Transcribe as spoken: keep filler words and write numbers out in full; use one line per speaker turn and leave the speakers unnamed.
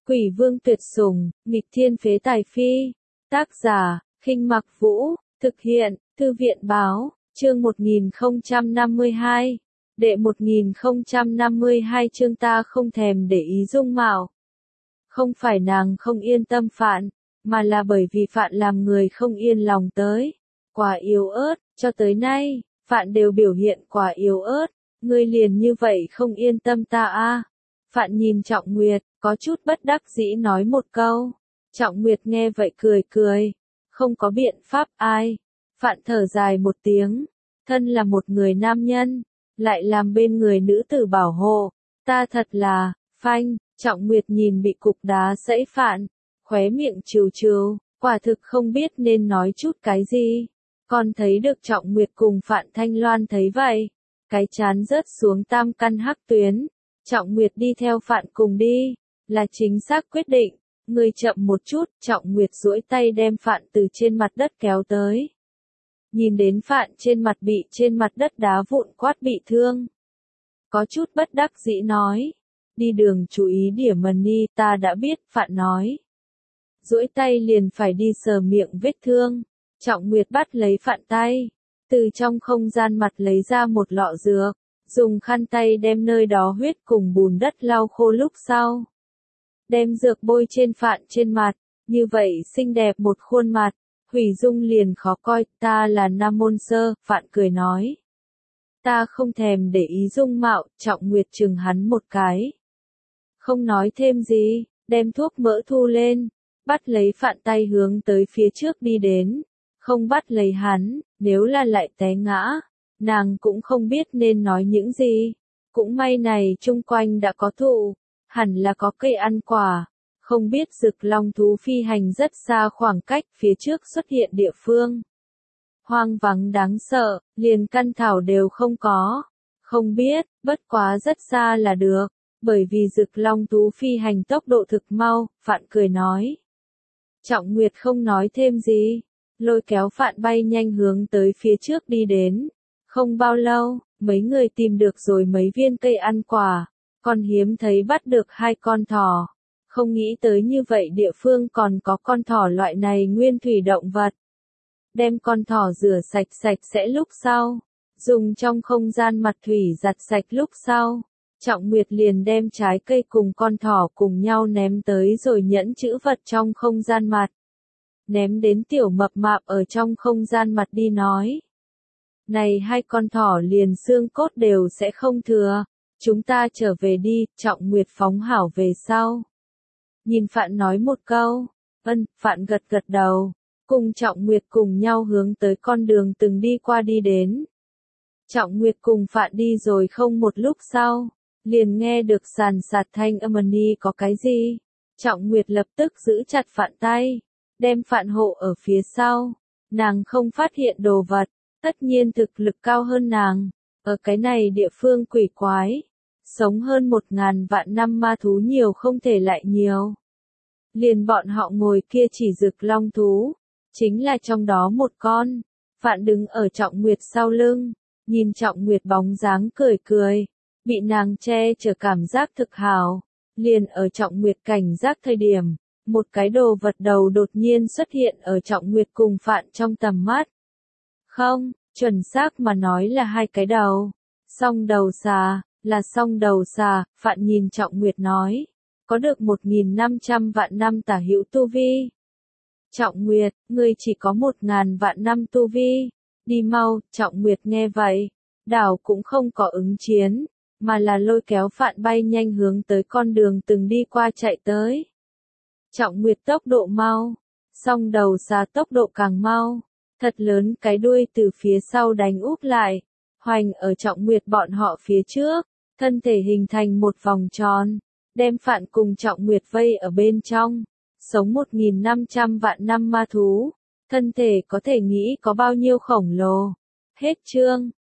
Quỷ vương tuyệt sủng, nghịch thiên phế tài phi. Tác giả, Khinh Mặc Vũ, thực hiện, Thư viện báo, chương một nghìn không trăm năm mươi hai. Đệ một nghìn không trăm năm mươi hai chương ta không thèm để ý dung mạo. Không phải nàng không yên tâm Phạn, mà là bởi vì Phạn làm người không yên lòng tới. Quá yếu ớt, cho tới nay, Phạn đều biểu hiện quá yếu ớt, ngươi liền như vậy không yên tâm ta a. Phạn nhìn Trọng Nguyệt, có chút bất đắc dĩ nói một câu. Trọng Nguyệt nghe vậy cười cười, không có biện pháp ai. Phạn thở dài một tiếng, thân là một người nam nhân, lại làm bên người nữ tử bảo hộ, ta thật là, phanh. Trọng Nguyệt nhìn bị cục đá sẫy Phạn, khóe miệng trừ trừ, quả thực không biết nên nói chút cái gì. Còn thấy được Trọng Nguyệt cùng Phạn Thanh Loan thấy vậy, cái chán rớt xuống tam căn hắc tuyến. Trọng Nguyệt đi theo Phạn cùng đi, là chính xác quyết định. Người chậm một chút, Trọng Nguyệt duỗi tay đem Phạn từ trên mặt đất kéo tới. Nhìn đến Phạn trên mặt bị trên mặt đất đá vụn quát bị thương. Có chút bất đắc dĩ nói. Đi đường chú ý điểm mần ni, ta đã biết, Phạn nói. Duỗi tay liền phải đi sờ miệng vết thương. Trọng Nguyệt bắt lấy Phạn tay. Từ trong không gian mặt lấy ra một lọ dược. Dùng khăn tay đem nơi đó huyết cùng bùn đất lau khô lúc sau. Đem dược bôi trên Phạn trên mặt. Như vậy xinh đẹp một khuôn mặt. Hủy dung liền khó coi, ta là Nam Môn Sơ, Phạn cười nói. Ta không thèm để ý dung mạo, Trọng Nguyệt chừng hắn một cái. Không nói thêm gì, đem thuốc mỡ thu lên, bắt lấy Phạn tay hướng tới phía trước đi đến. Không bắt lấy hắn, nếu là lại té ngã, nàng cũng không biết nên nói những gì. Cũng may này chung quanh đã có thụ, hẳn là có cây ăn quả. Không biết Dực Long thú phi hành rất xa khoảng cách phía trước xuất hiện địa phương. Hoang vắng đáng sợ, liền căn thảo đều không có. Không biết, bất quá rất xa là được, bởi vì Dực Long thú phi hành tốc độ thực mau, Phạn cười nói. Trọng Nguyệt không nói thêm gì, lôi kéo Phạn bay nhanh hướng tới phía trước đi đến. Không bao lâu, mấy người tìm được rồi mấy viên cây ăn quả, còn hiếm thấy bắt được hai con thỏ. Không nghĩ tới như vậy địa phương còn có con thỏ loại này nguyên thủy động vật. Đem con thỏ rửa sạch sạch sẽ lúc sau. Dùng trong không gian mặt thủy giặt sạch lúc sau. Trọng Nguyệt liền đem trái cây cùng con thỏ cùng nhau ném tới rồi nhẫn chữ vật trong không gian mặt. Ném đến tiểu mập mạp ở trong không gian mặt đi nói. Này hai con thỏ liền xương cốt đều sẽ không thừa. Chúng ta trở về đi, Trọng Nguyệt phóng hảo về sau. Nhìn Phạn nói một câu, ân, Phạn gật gật đầu, cùng Trọng Nguyệt cùng nhau hướng tới con đường từng đi qua đi đến. Trọng Nguyệt cùng Phạn đi rồi không một lúc sau, liền nghe được sàn sạt thanh âm ni có cái gì. Trọng Nguyệt lập tức giữ chặt Phạn tay, đem Phạn hộ ở phía sau, nàng không phát hiện đồ vật, tất nhiên thực lực cao hơn nàng, ở cái này địa phương quỷ quái. Sống hơn một ngàn vạn năm ma thú nhiều không thể lại nhiều. Liền bọn họ ngồi kia chỉ Dực Long thú, chính là trong đó một con. Phạn đứng ở Trọng Nguyệt sau lưng, nhìn Trọng Nguyệt bóng dáng cười cười, bị nàng che chở cảm giác thực hảo. Liền ở Trọng Nguyệt cảnh giác thời điểm, một cái đồ vật đầu đột nhiên xuất hiện ở Trọng Nguyệt cùng Phạn trong tầm mắt. Không, chuẩn xác mà nói là hai cái đầu. Song đầu xà. Là song đầu xà, Phạn nhìn Trọng Nguyệt nói. Có được một nghìn năm trăm vạn năm tả hữu tu vi. Trọng Nguyệt, ngươi chỉ có một ngàn vạn năm tu vi. Đi mau, Trọng Nguyệt nghe vậy. Đảo cũng không có ứng chiến, mà là lôi kéo Phạn bay nhanh hướng tới con đường từng đi qua chạy tới. Trọng Nguyệt tốc độ mau, song đầu xà tốc độ càng mau. Thật lớn cái đuôi từ phía sau đánh úp lại, hoành ở Trọng Nguyệt bọn họ phía trước. Thân thể hình thành một vòng tròn, đem Phạn cùng Trọng Nguyệt vây ở bên trong. Sống một nghìn năm trăm vạn năm ma thú, thân thể có thể nghĩ có bao nhiêu khổng lồ. Hết chương.